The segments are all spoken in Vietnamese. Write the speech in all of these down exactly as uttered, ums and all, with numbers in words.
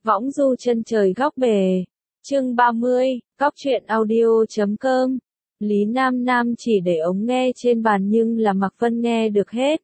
Võng du chân trời góc bể. Chương ba mươi, Cóc truyện audio chấm com. Lý Nam Nam chỉ để ống nghe trên bàn nhưng là Mạc Vân nghe được hết.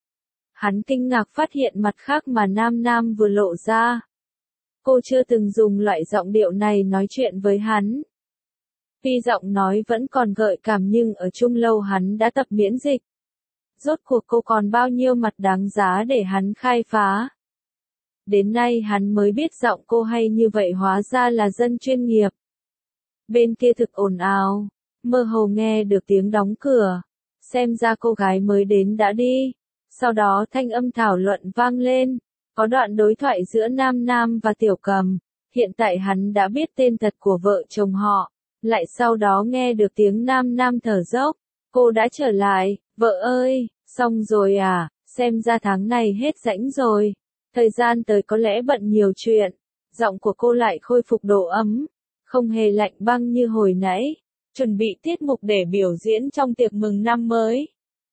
Hắn kinh ngạc phát hiện mặt khác mà Nam Nam vừa lộ ra. Cô chưa từng dùng loại giọng điệu này nói chuyện với hắn. Tuy giọng nói vẫn còn gợi cảm nhưng ở chung lâu hắn đã tập miễn dịch. Rốt cuộc cô còn bao nhiêu mặt đáng giá để hắn khai phá. Đến nay hắn mới biết giọng cô hay như vậy hóa ra là dân chuyên nghiệp. Bên kia thực ồn ào, mơ hồ nghe được tiếng đóng cửa. Xem ra cô gái mới đến đã đi. Sau đó thanh âm thảo luận vang lên. Có đoạn đối thoại giữa Nam Nam và Tiểu Cầm. Hiện tại hắn đã biết tên thật của vợ chồng họ. Lại sau đó nghe được tiếng Nam Nam thở dốc. Cô đã trở lại, vợ ơi, xong rồi à, xem ra tháng này hết rảnh rồi. Thời gian tới có lẽ bận nhiều chuyện. Giọng của cô lại khôi phục độ ấm. Không hề lạnh băng như hồi nãy. Chuẩn bị tiết mục để biểu diễn trong tiệc mừng năm mới.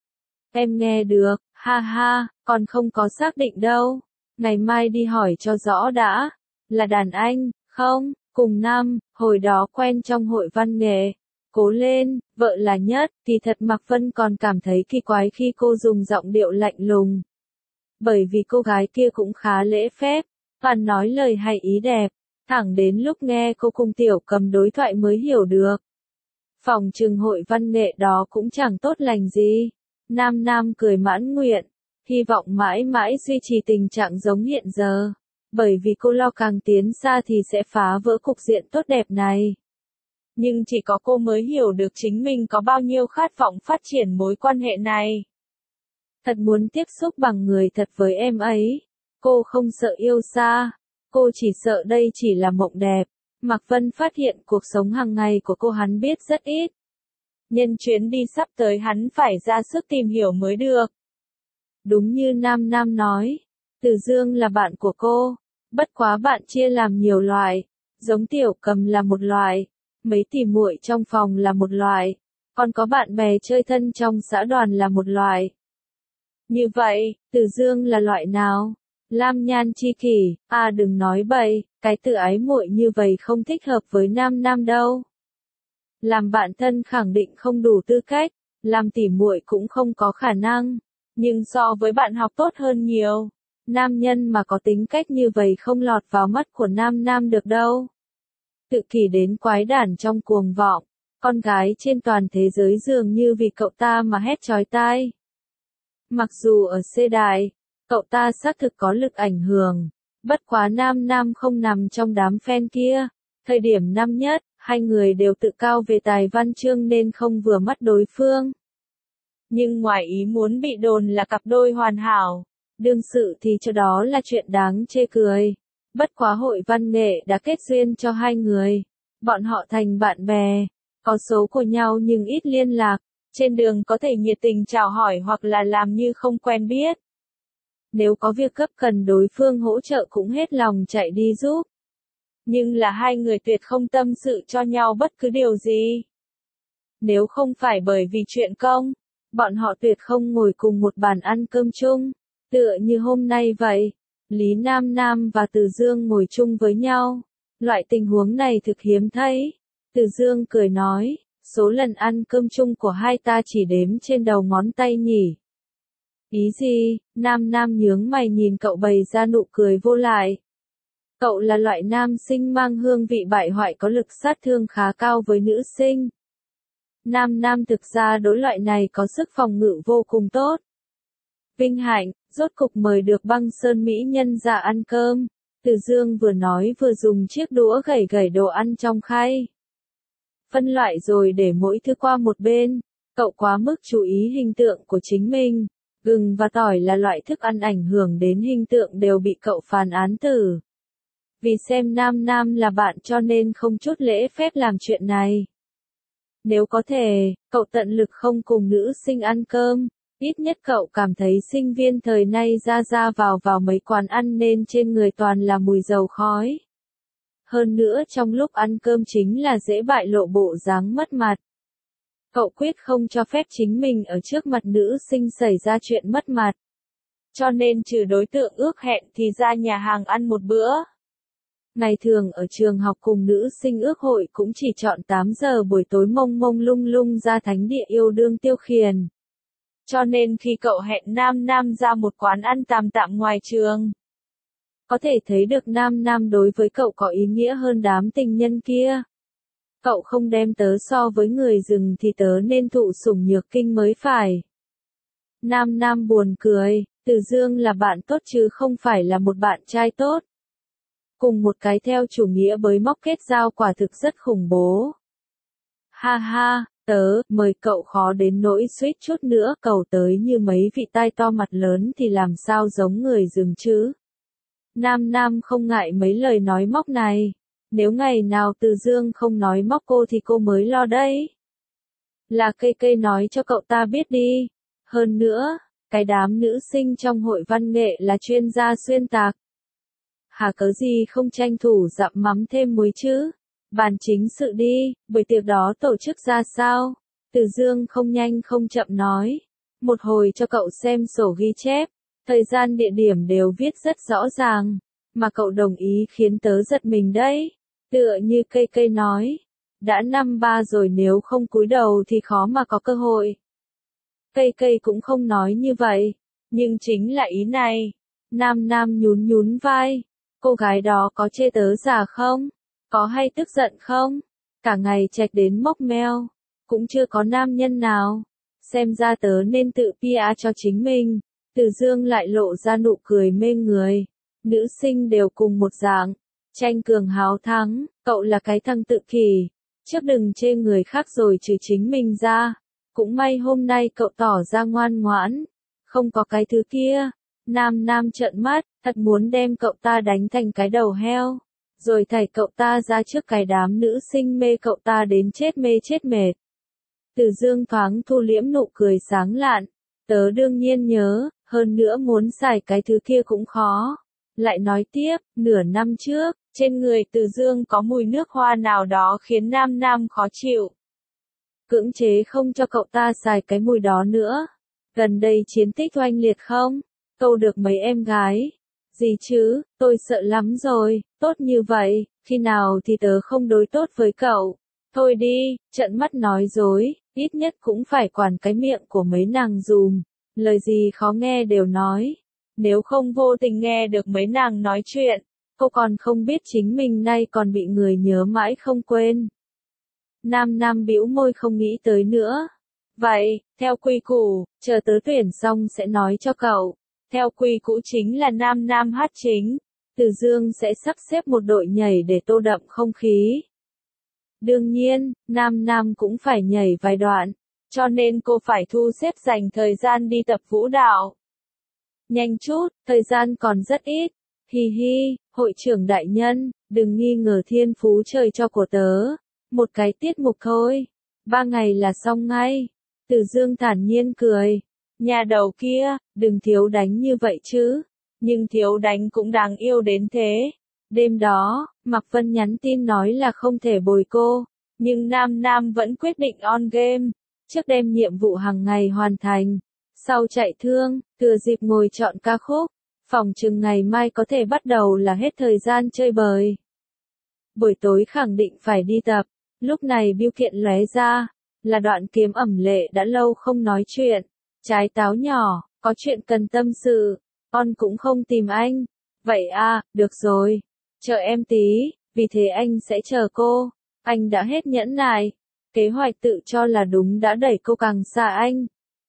Em nghe được, ha ha, còn không có xác định đâu. Ngày mai đi hỏi cho rõ đã. Là đàn anh, không, cùng năm, hồi đó quen trong hội văn nghệ. Cố lên, vợ là nhất, thì thật Mạc Vân còn cảm thấy kỳ quái khi cô dùng giọng điệu lạnh lùng. Bởi vì cô gái kia cũng khá lễ phép, toàn nói lời hay ý đẹp, thẳng đến lúc nghe cô cùng Tiểu Cầm đối thoại mới hiểu được. Phòng trừng hội văn nghệ đó cũng chẳng tốt lành gì. Nam Nam cười mãn nguyện, hy vọng mãi mãi duy trì tình trạng giống hiện giờ. Bởi vì cô lo càng tiến xa thì sẽ phá vỡ cục diện tốt đẹp này. Nhưng chỉ có cô mới hiểu được chính mình có bao nhiêu khát vọng phát triển mối quan hệ này. Thật muốn tiếp xúc bằng người thật với em ấy. Cô không sợ yêu xa. Cô chỉ sợ đây chỉ là mộng đẹp. Mạc Vân phát hiện cuộc sống hàng ngày của cô hắn biết rất ít. Nhân chuyến đi sắp tới hắn phải ra sức tìm hiểu mới được. Đúng như Nam Nam nói. Từ Dương là bạn của cô. Bất quá bạn chia làm nhiều loại. Giống Tiểu Cầm là một loại. Mấy tỉ muội trong phòng là một loại. Còn có bạn bè chơi thân trong xã đoàn là một loại. Như vậy, Từ Dương là loại nào? Lam nhan chi kỷ, à đừng nói bậy, cái từ ái muội như vậy không thích hợp với Nam Nam đâu. Làm bạn thân khẳng định không đủ tư cách, làm tỉ muội cũng không có khả năng, nhưng so với bạn học tốt hơn nhiều. Nam nhân mà có tính cách như vậy không lọt vào mắt của Nam Nam được đâu. Tự kỷ đến quái đản trong cuồng vọng, con gái trên toàn thế giới dường như vì cậu ta mà hét chói tai. Mặc dù ở C đại, cậu ta xác thực có lực ảnh hưởng, bất quá Nam Nam không nằm trong đám fan kia. Thời điểm năm nhất, hai người đều tự cao về tài văn chương nên không vừa mắt đối phương. Nhưng ngoài ý muốn bị đồn là cặp đôi hoàn hảo, đương sự thì cho đó là chuyện đáng chê cười. Bất quá hội văn nghệ đã kết duyên cho hai người. Bọn họ thành bạn bè, có số của nhau nhưng ít liên lạc. Trên đường có thể nhiệt tình chào hỏi hoặc là làm như không quen biết. Nếu có việc cấp cần đối phương hỗ trợ cũng hết lòng chạy đi giúp. Nhưng là hai người tuyệt không tâm sự cho nhau bất cứ điều gì. Nếu không phải bởi vì chuyện công, bọn họ tuyệt không ngồi cùng một bàn ăn cơm chung. Tựa như hôm nay vậy, Lý Nam Nam và Từ Dương ngồi chung với nhau. Loại tình huống này thực hiếm thấy. Từ Dương cười nói. Số lần ăn cơm chung của hai ta chỉ đếm trên đầu ngón tay nhỉ. Ý gì? Nam Nam nhướng mày nhìn cậu bày ra nụ cười vô lại. Cậu là loại nam sinh mang hương vị bại hoại có lực sát thương khá cao với nữ sinh. Nam Nam thực ra đối loại này có sức phòng ngự vô cùng tốt. Vinh hạnh, rốt cục mời được Băng Sơn mỹ nhân ra ăn cơm. Từ Dương vừa nói vừa dùng chiếc đũa gẩy gẩy đồ ăn trong khay. Phân loại rồi để mỗi thứ qua một bên. Cậu quá mức chú ý hình tượng của chính mình. Gừng và tỏi là loại thức ăn ảnh hưởng đến hình tượng đều bị cậu phán án tử. Vì xem Nam Nam là bạn cho nên không chút lễ phép làm chuyện này. Nếu có thể, cậu tận lực không cùng nữ sinh ăn cơm. Ít nhất cậu cảm thấy sinh viên thời nay ra ra vào vào mấy quán ăn nên trên người toàn là mùi dầu khói. Hơn nữa trong lúc ăn cơm chính là dễ bại lộ bộ dáng mất mặt. Cậu quyết không cho phép chính mình ở trước mặt nữ sinh xảy ra chuyện mất mặt. Cho nên trừ đối tượng ước hẹn thì ra nhà hàng ăn một bữa. Ngày thường ở trường học cùng nữ sinh ước hội cũng chỉ chọn tám giờ buổi tối mông mông lung lung ra thánh địa yêu đương tiêu khiển. Cho nên khi cậu hẹn Nam Nam ra một quán ăn tạm tạm ngoài trường, có thể thấy được Nam Nam đối với cậu có ý nghĩa hơn đám tình nhân kia. Cậu không đem tớ so với người rừng thì tớ nên thụ sủng nhược kinh mới phải. Nam Nam buồn cười, Từ Dương là bạn tốt chứ không phải là một bạn trai tốt. Cùng một cái theo chủ nghĩa bới móc kết giao quả thực rất khủng bố. Ha ha, tớ, mời cậu khó đến nỗi suýt chút nữa cầu tới như mấy vị tai to mặt lớn thì làm sao giống người rừng chứ. Nam Nam không ngại mấy lời nói móc này. Nếu ngày nào Từ Dương không nói móc cô thì cô mới lo đấy. Là cây cây nói cho cậu ta biết đi. Hơn nữa, cái đám nữ sinh trong hội văn nghệ là chuyên gia xuyên tạc. Hà cớ gì không tranh thủ dặm mắm thêm muối chứ? Bàn chính sự đi, buổi tiệc đó tổ chức ra sao? Từ Dương không nhanh không chậm nói. Một hồi cho cậu xem sổ ghi chép, thời gian địa điểm đều viết rất rõ ràng, mà cậu đồng ý khiến tớ giật mình đấy. Tựa như cây cây nói, đã năm ba rồi nếu không cúi đầu thì khó mà có cơ hội. Cây cây cũng không nói như vậy, nhưng chính là ý này. Nam Nam nhún nhún vai, cô gái đó có chê tớ già không? Có hay tức giận không? Cả ngày chạch đến mốc meo, cũng chưa có nam nhân nào. Xem ra tớ nên tự pê e cho chính mình. Từ Dương lại lộ ra nụ cười mê người. Nữ sinh đều cùng một dạng. Tranh cường háo thắng, cậu là cái thằng tự kỷ. Trước đừng chê người khác rồi trừ chính mình ra. Cũng may hôm nay cậu tỏ ra ngoan ngoãn. Không có cái thứ kia. Nam Nam trợn mắt, thật muốn đem cậu ta đánh thành cái đầu heo. Rồi thảy cậu ta ra trước cái đám nữ sinh mê cậu ta đến chết mê chết mệt. Từ Dương thoáng thu liễm nụ cười sáng lạn. Tớ đương nhiên nhớ, hơn nữa muốn xài cái thứ kia cũng khó. Lại nói tiếp, nửa năm trước, trên người Từ Dương có mùi nước hoa nào đó khiến Nam Nam khó chịu. Cưỡng chế không cho cậu ta xài cái mùi đó nữa. Gần đây chiến tích oanh liệt không? Câu được mấy em gái. Gì chứ, tôi sợ lắm rồi, tốt như vậy, khi nào thì tớ không đối tốt với cậu. Thôi đi, trợn mắt nói dối, ít nhất cũng phải quản cái miệng của mấy nàng dùm. Lời gì khó nghe đều nói. Nếu không vô tình nghe được mấy nàng nói chuyện, cô còn không biết chính mình nay còn bị người nhớ mãi không quên. Nam Nam bĩu môi không nghĩ tới nữa. Vậy, theo quy củ, chờ tớ tuyển xong sẽ nói cho cậu. Theo quy cũ chính là Nam Nam hát chính. Từ Dương sẽ sắp xếp một đội nhảy để tô đậm không khí. Đương nhiên, Nam Nam cũng phải nhảy vài đoạn. Cho nên cô phải thu xếp dành thời gian đi tập vũ đạo. Nhanh chút, thời gian còn rất ít. Hi hi, hội trưởng đại nhân, đừng nghi ngờ thiên phú trời cho của tớ. Một cái tiết mục thôi. Ba ngày là xong ngay. Từ Dương thản nhiên cười. Nhà đầu kia, đừng thiếu đánh như vậy chứ. Nhưng thiếu đánh cũng đáng yêu đến thế. Đêm đó, Mạc Vân nhắn tin nói là không thể bồi cô. Nhưng Nam Nam vẫn quyết định on game. Trước đem nhiệm vụ hàng ngày hoàn thành. Sau chạy thương, thừa dịp ngồi chọn ca khúc. Phòng chừng ngày mai có thể bắt đầu là hết thời gian chơi bời. Buổi tối khẳng định phải đi tập. Lúc này bưu kiện lóe ra. Là Đoạn Kiếm ẩm lệ đã lâu không nói chuyện. Trái táo nhỏ, có chuyện cần tâm sự. Con cũng không tìm anh. Vậy à, được rồi. Chờ em tí, vì thế anh sẽ chờ cô. Anh đã hết nhẫn nại. Kế hoạch tự cho là đúng đã đẩy cô càng xa anh.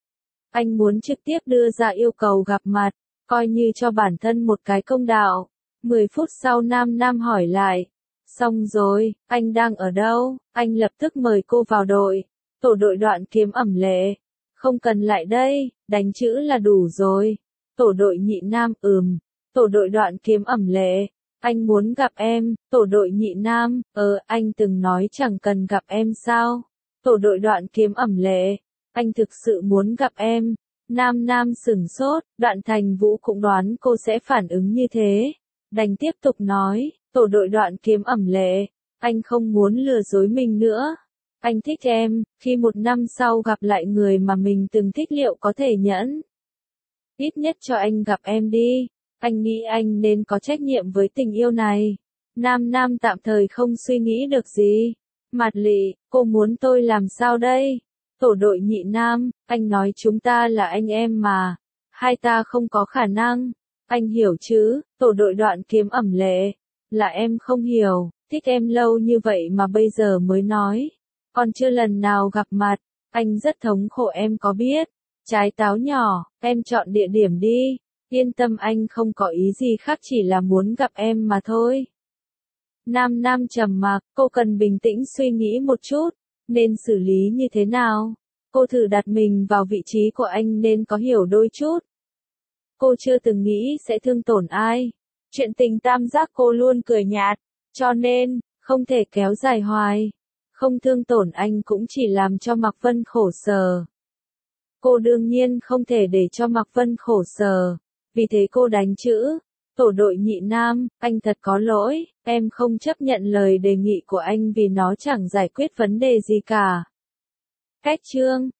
Anh muốn trực tiếp đưa ra yêu cầu gặp mặt, coi như cho bản thân một cái công đạo. Mười phút sau Nam Nam hỏi lại. Xong rồi, anh đang ở đâu? Anh lập tức mời cô vào đội. Tổ đội Đoạn Kiếm ẩm lệ. Không cần lại đây, đánh chữ là đủ rồi. Tổ đội Nhị Nam, ừm. Tổ đội Đoạn Kiếm ẩm lệ. Anh muốn gặp em. Tổ đội Nhị Nam, ờ, anh từng nói chẳng cần gặp em sao? Tổ đội Đoạn Kiếm ẩm lệ. Anh thực sự muốn gặp em. Nam Nam sửng sốt, Đoạn Thành Vũ cũng đoán cô sẽ phản ứng như thế. Đành tiếp tục nói, tổ đội Đoạn Kiếm ẩm lệ. Anh không muốn lừa dối mình nữa. Anh thích em, khi một năm sau gặp lại người mà mình từng thích liệu có thể nhẫn. Ít nhất cho anh gặp em đi. Anh nghĩ anh nên có trách nhiệm với tình yêu này. Nam Nam tạm thời không suy nghĩ được gì. Mạt Lị, cô muốn tôi làm sao đây? Tổ đội Nhị Nam, anh nói chúng ta là anh em mà. Hai ta không có khả năng. Anh hiểu chứ? Tổ đội Đoạn Kiếm ẩm lệ. Là em không hiểu, thích em lâu như vậy mà bây giờ mới nói. Còn chưa lần nào gặp mặt, anh rất thống khổ em có biết. Trái táo nhỏ, em chọn địa điểm đi. Yên tâm anh không có ý gì khác chỉ là muốn gặp em mà thôi. Nam Nam trầm mặc, cô cần bình tĩnh suy nghĩ một chút, nên xử lý như thế nào? Cô thử đặt mình vào vị trí của anh nên có hiểu đôi chút. Cô chưa từng nghĩ sẽ thương tổn ai. Chuyện tình tam giác cô luôn cười nhạt, cho nên, không thể kéo dài hoài. Không thương tổn anh cũng chỉ làm cho Mạc Vân khổ sở. Cô đương nhiên không thể để cho Mạc Vân khổ sở, vì thế cô đánh chữ. Tổ đội Nhị Nam, anh thật có lỗi, em không chấp nhận lời đề nghị của anh vì nó chẳng giải quyết vấn đề gì cả. Cách chương